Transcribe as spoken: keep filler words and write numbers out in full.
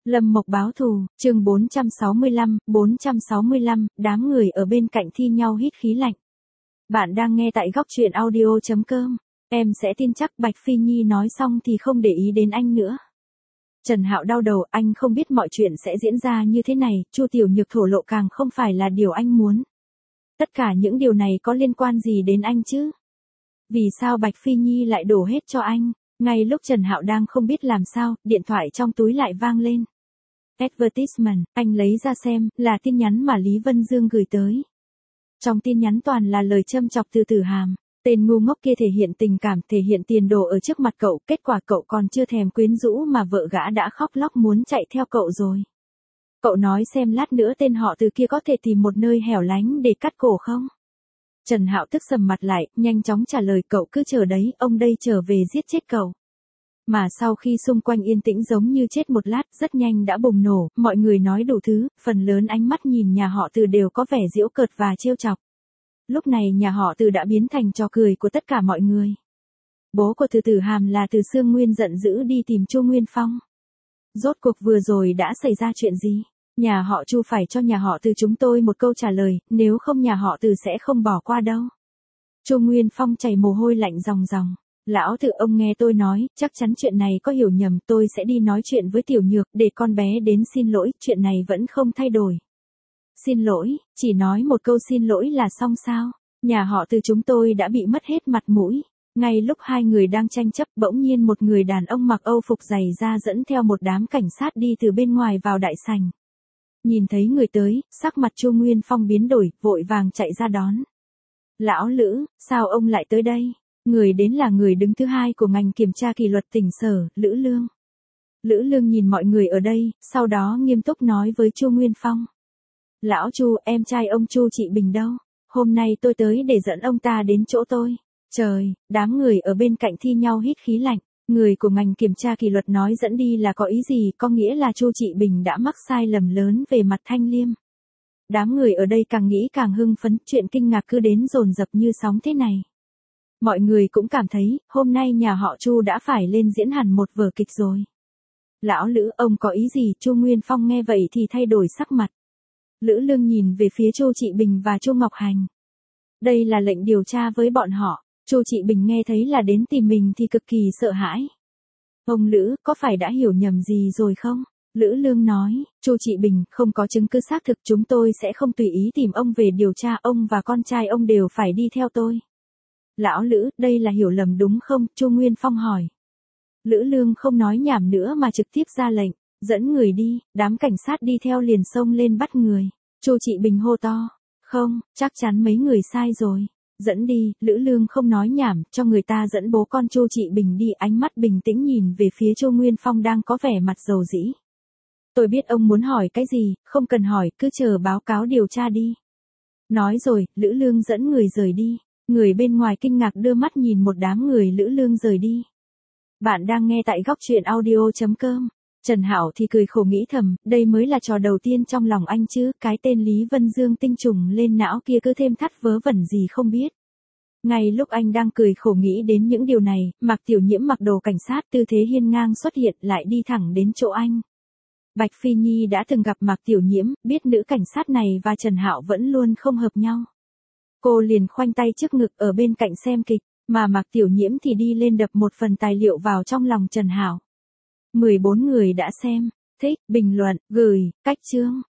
Lâm Mộc báo thù, chương bốn trăm sáu mươi lăm, bốn trăm sáu mươi lăm, đám người ở bên cạnh thi nhau hít khí lạnh. Bạn đang nghe tại góc truyện audio chấm com. Em sẽ tin chắc Bạch Phi Nhi nói xong thì không để ý đến anh nữa. Trần Hạo đau đầu, anh không biết mọi chuyện sẽ diễn ra như thế này, Chu Tiểu Nhược thổ lộ càng không phải là điều anh muốn. Tất cả những điều này có liên quan gì đến anh chứ? Vì sao Bạch Phi Nhi lại đổ hết cho anh? Ngay lúc Trần Hạo đang không biết làm sao, điện thoại trong túi lại vang lên. Advertisement, anh lấy ra xem, là tin nhắn mà Lý Vân Dương gửi tới. Trong tin nhắn toàn là lời châm chọc từ Tử Hàm. Tên ngu ngốc kia thể hiện tình cảm, thể hiện tiền đồ ở trước mặt cậu, kết quả cậu còn chưa thèm quyến rũ mà vợ gã đã khóc lóc muốn chạy theo cậu rồi. Cậu nói xem lát nữa tên họ Từ kia có thể tìm một nơi hẻo lánh để cắt cổ không? Trần Hạo tức sầm mặt lại, nhanh chóng trả lời cậu cứ chờ đấy, ông đây trở về giết chết cậu. Mà sau khi xung quanh yên tĩnh giống như chết một lát, rất nhanh đã bùng nổ, mọi người nói đủ thứ, phần lớn ánh mắt nhìn nhà họ Từ đều có vẻ giễu cợt và trêu chọc. Lúc này nhà họ Từ đã biến thành trò cười của tất cả mọi người. Bố của Từ Tử Hàm là Từ Sương Nguyên giận dữ đi tìm Chu Nguyên Phong. Rốt cuộc vừa rồi đã xảy ra chuyện gì? Nhà họ Chu phải cho nhà họ Từ chúng tôi một câu trả lời, nếu không nhà họ Từ sẽ không bỏ qua đâu. Chu Nguyên Phong chảy mồ hôi lạnh ròng ròng. Lão Từ, ông nghe tôi nói, chắc chắn chuyện này có hiểu nhầm, tôi sẽ đi nói chuyện với Tiểu Nhược để con bé đến xin lỗi, chuyện này vẫn không thay đổi. Xin lỗi, chỉ nói một câu xin lỗi là xong sao? Nhà họ Từ chúng tôi đã bị mất hết mặt mũi. Ngay lúc hai người đang tranh chấp, bỗng nhiên một người đàn ông mặc Âu phục dày da dẫn theo một đám cảnh sát đi từ bên ngoài vào đại sảnh. Nhìn thấy người tới, sắc mặt Chu Nguyên Phong biến đổi, vội vàng chạy ra đón. Lão Lữ, sao ông lại tới đây? Người đến là người đứng thứ hai của ngành kiểm tra kỷ luật tỉnh Sở, Lữ Lương. Lữ Lương nhìn mọi người ở đây, sau đó nghiêm túc nói với Chu Nguyên Phong. Lão Chu, em trai ông Chu Trị Bình đâu? Hôm nay tôi tới để dẫn ông ta đến chỗ tôi. Trời, đám người ở bên cạnh thi nhau hít khí lạnh. Người của ngành kiểm tra kỷ luật nói dẫn đi là có ý gì, có nghĩa là Chu Trị Bình đã mắc sai lầm lớn về mặt thanh liêm. Đám người ở đây càng nghĩ càng hưng phấn, chuyện kinh ngạc cứ đến dồn dập như sóng thế này. Mọi người cũng cảm thấy, hôm nay nhà họ Chu đã phải lên diễn hẳn một vở kịch rồi. Lão Lữ, ông có ý gì? Chu Nguyên Phong nghe vậy thì thay đổi sắc mặt. Lữ Lương nhìn về phía Chu Trị Bình và Chu Ngọc Hành. Đây là lệnh điều tra với bọn họ. Chu Trị Bình nghe thấy là đến tìm mình thì cực kỳ sợ hãi. Ông Lữ, có phải đã hiểu nhầm gì rồi không? Lữ Lương nói, Chu Trị Bình, không có chứng cứ xác thực, chúng tôi sẽ không tùy ý tìm ông về điều tra, ông và con trai ông đều phải đi theo tôi. Lão Lữ, đây là hiểu lầm đúng không? Chu Nguyên Phong hỏi. Lữ Lương không nói nhảm nữa mà trực tiếp ra lệnh, dẫn người đi, đám cảnh sát đi theo liền xông lên bắt người. Chu Trị Bình hô to, không, chắc chắn mấy người sai rồi. Dẫn đi, Lữ Lương không nói nhảm, cho người ta dẫn bố con Chu Trị Bình đi, ánh mắt bình tĩnh nhìn về phía Chu Nguyên Phong đang có vẻ mặt dầu dĩ. Tôi biết ông muốn hỏi cái gì, không cần hỏi, cứ chờ báo cáo điều tra đi. Nói rồi, Lữ Lương dẫn người rời đi. Người bên ngoài kinh ngạc đưa mắt nhìn một đám người Lữ Lương rời đi. Bạn đang nghe tại góc truyện audio chấm com. Trần Hạo thì cười khổ nghĩ thầm, đây mới là trò đầu tiên trong lòng anh chứ, cái tên Lý Vân Dương tinh trùng lên não kia cứ thêm thắt vớ vẩn gì không biết. Ngay lúc anh đang cười khổ nghĩ đến những điều này, Mạc Tiểu Nhiễm mặc đồ cảnh sát tư thế hiên ngang xuất hiện lại đi thẳng đến chỗ anh. Bạch Phi Nhi đã từng gặp Mạc Tiểu Nhiễm, biết nữ cảnh sát này và Trần Hạo vẫn luôn không hợp nhau. Cô liền khoanh tay trước ngực ở bên cạnh xem kịch, mà Mạc Tiểu Nhiễm thì đi lên đập một phần tài liệu vào trong lòng Trần Hạo. mười bốn người đã xem, thích, bình luận, gửi, cách chương.